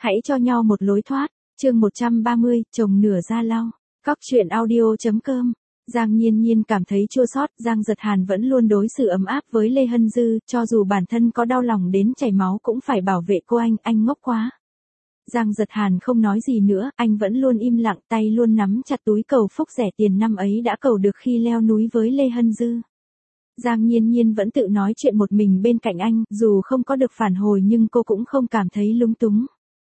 Hãy cho nhau một lối thoát. Chương 130, chồng nửa ra lau. Cóc truyện audio.com. Giang Nhiên Nhiên cảm thấy chua xót, Giang Giật Hàn vẫn luôn đối xử ấm áp với Lê Hân Dư, cho dù bản thân có đau lòng đến chảy máu cũng phải bảo vệ cô anh ngốc quá. Giang Giật Hàn không nói gì nữa, anh vẫn luôn im lặng, tay luôn nắm chặt túi cầu phúc rẻ tiền năm ấy đã cầu được khi leo núi với Lê Hân Dư. Giang Nhiên Nhiên vẫn tự nói chuyện một mình bên cạnh anh, dù không có được phản hồi nhưng cô cũng không cảm thấy lúng túng.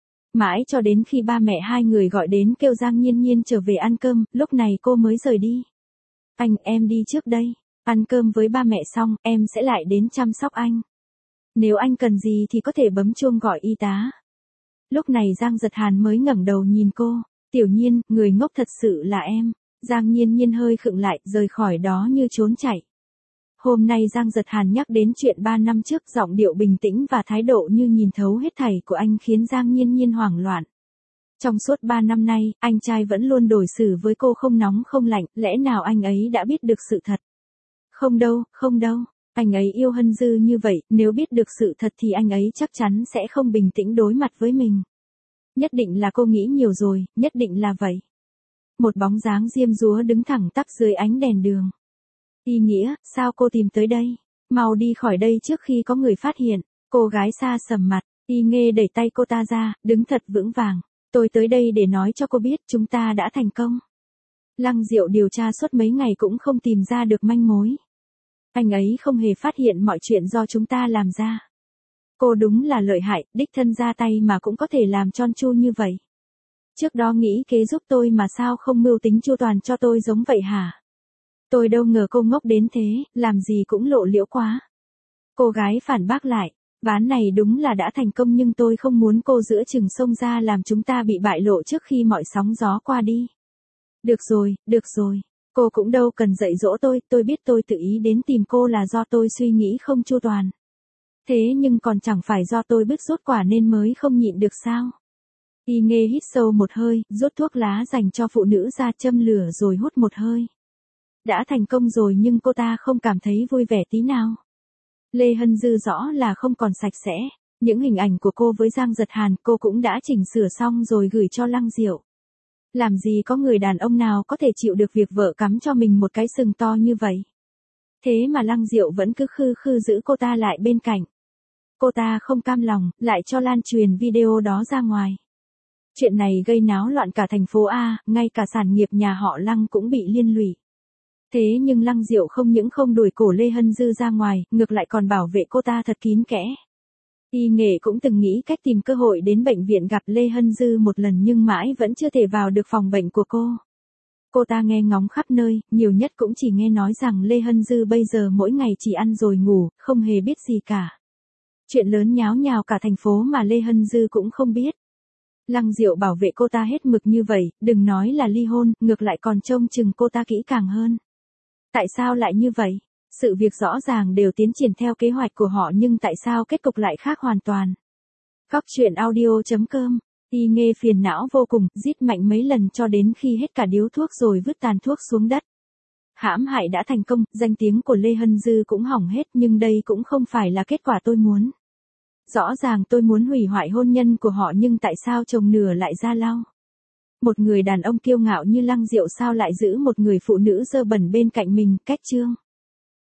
Mãi cho đến khi ba mẹ hai người gọi đến kêu Giang Nhiên Nhiên trở về ăn cơm, lúc này cô mới rời đi. Anh, em đi trước đây. Ăn cơm với ba mẹ xong, em sẽ lại đến chăm sóc anh. Nếu anh cần gì thì có thể bấm chuông gọi y tá. Lúc này Giang Giật Hàn mới ngẩng đầu nhìn cô. Tiểu Nhiên, người ngốc thật sự là em. Giang Nhiên Nhiên hơi khựng lại, rời khỏi đó như trốn chạy. Hôm nay Giang Giật Hàn nhắc đến chuyện 3 năm trước, giọng điệu bình tĩnh và thái độ như nhìn thấu hết thảy của anh khiến Giang Nhiên Nhiên hoảng loạn. Trong suốt 3 năm nay, anh trai vẫn luôn đối xử với cô không nóng không lạnh, lẽ nào anh ấy đã biết được sự thật? Không đâu, anh ấy yêu Hân Dư như vậy, nếu biết được sự thật thì anh ấy chắc chắn sẽ không bình tĩnh đối mặt với mình. Nhất định là cô nghĩ nhiều rồi, nhất định là vậy. Một bóng dáng diêm dúa đứng thẳng tắp dưới ánh đèn đường. Y Nghĩa, sao cô tìm tới đây? Mau đi khỏi đây trước khi có người phát hiện. Cô gái xa sầm mặt, Y Nghê đẩy tay cô ta ra, đứng thật vững vàng. Tôi tới đây để nói cho cô biết chúng ta đã thành công. Lăng Diệu điều tra suốt mấy ngày cũng không tìm ra được manh mối. Anh ấy không hề phát hiện mọi chuyện do chúng ta làm ra. Cô đúng là lợi hại, đích thân ra tay mà cũng có thể làm tròn tru như vậy. Trước đó nghĩ kế giúp tôi mà sao không mưu tính chu toàn cho tôi giống vậy hả? Tôi đâu ngờ cô ngốc đến thế, làm gì cũng lộ liễu quá. Cô gái phản bác lại, ván này đúng là đã thành công nhưng tôi không muốn cô giữa chừng xông ra làm chúng ta bị bại lộ trước khi mọi sóng gió qua đi. Được rồi, cô cũng đâu cần dạy dỗ tôi biết tôi tự ý đến tìm cô là do tôi suy nghĩ không chu toàn. Thế nhưng còn chẳng phải do tôi bứt rút quả nên mới không nhịn được sao? Y Nghê hít sâu một hơi, rút thuốc lá dành cho phụ nữ ra châm lửa rồi hút một hơi. Đã thành công rồi nhưng cô ta không cảm thấy vui vẻ tí nào. Lê Hân Dư rõ là không còn sạch sẽ. Những hình ảnh của cô với Giang Giật Hàn cô cũng đã chỉnh sửa xong rồi gửi cho Lăng Diệu. Làm gì có người đàn ông nào có thể chịu được việc vợ cắm cho mình một cái sừng to như vậy. Thế mà Lăng Diệu vẫn cứ khư khư giữ cô ta lại bên cạnh. Cô ta không cam lòng, lại cho lan truyền video đó ra ngoài. Chuyện này gây náo loạn cả thành phố A, ngay cả sản nghiệp nhà họ Lăng cũng bị liên lụy. Thế nhưng Lăng Diệu không những không đuổi cổ Lê Hân Dư ra ngoài, ngược lại còn bảo vệ cô ta thật kín kẽ. Y Nghệ cũng từng nghĩ cách tìm cơ hội đến bệnh viện gặp Lê Hân Dư một lần nhưng mãi vẫn chưa thể vào được phòng bệnh của cô. Cô ta nghe ngóng khắp nơi, nhiều nhất cũng chỉ nghe nói rằng Lê Hân Dư bây giờ mỗi ngày chỉ ăn rồi ngủ, không hề biết gì cả. Chuyện lớn nháo nhào cả thành phố mà Lê Hân Dư cũng không biết. Lăng Diệu bảo vệ cô ta hết mực như vậy, đừng nói là ly hôn, ngược lại còn trông chừng cô ta kỹ càng hơn. Tại sao lại như vậy? Sự việc rõ ràng đều tiến triển theo kế hoạch của họ nhưng tại sao kết cục lại khác hoàn toàn? Cóc truyện audio.com. Y Nghê phiền não vô cùng, rít mạnh mấy lần cho đến khi hết cả điếu thuốc rồi vứt tàn thuốc xuống đất. Hãm hại đã thành công, danh tiếng của Lê Hân Dư cũng hỏng hết nhưng đây cũng không phải là kết quả tôi muốn. Rõ ràng tôi muốn hủy hoại hôn nhân của họ nhưng tại sao chồng nửa lại ra lau? Một người đàn ông kiêu ngạo như Lăng Diệu sao lại giữ một người phụ nữ dơ bẩn bên cạnh mình, cách chương.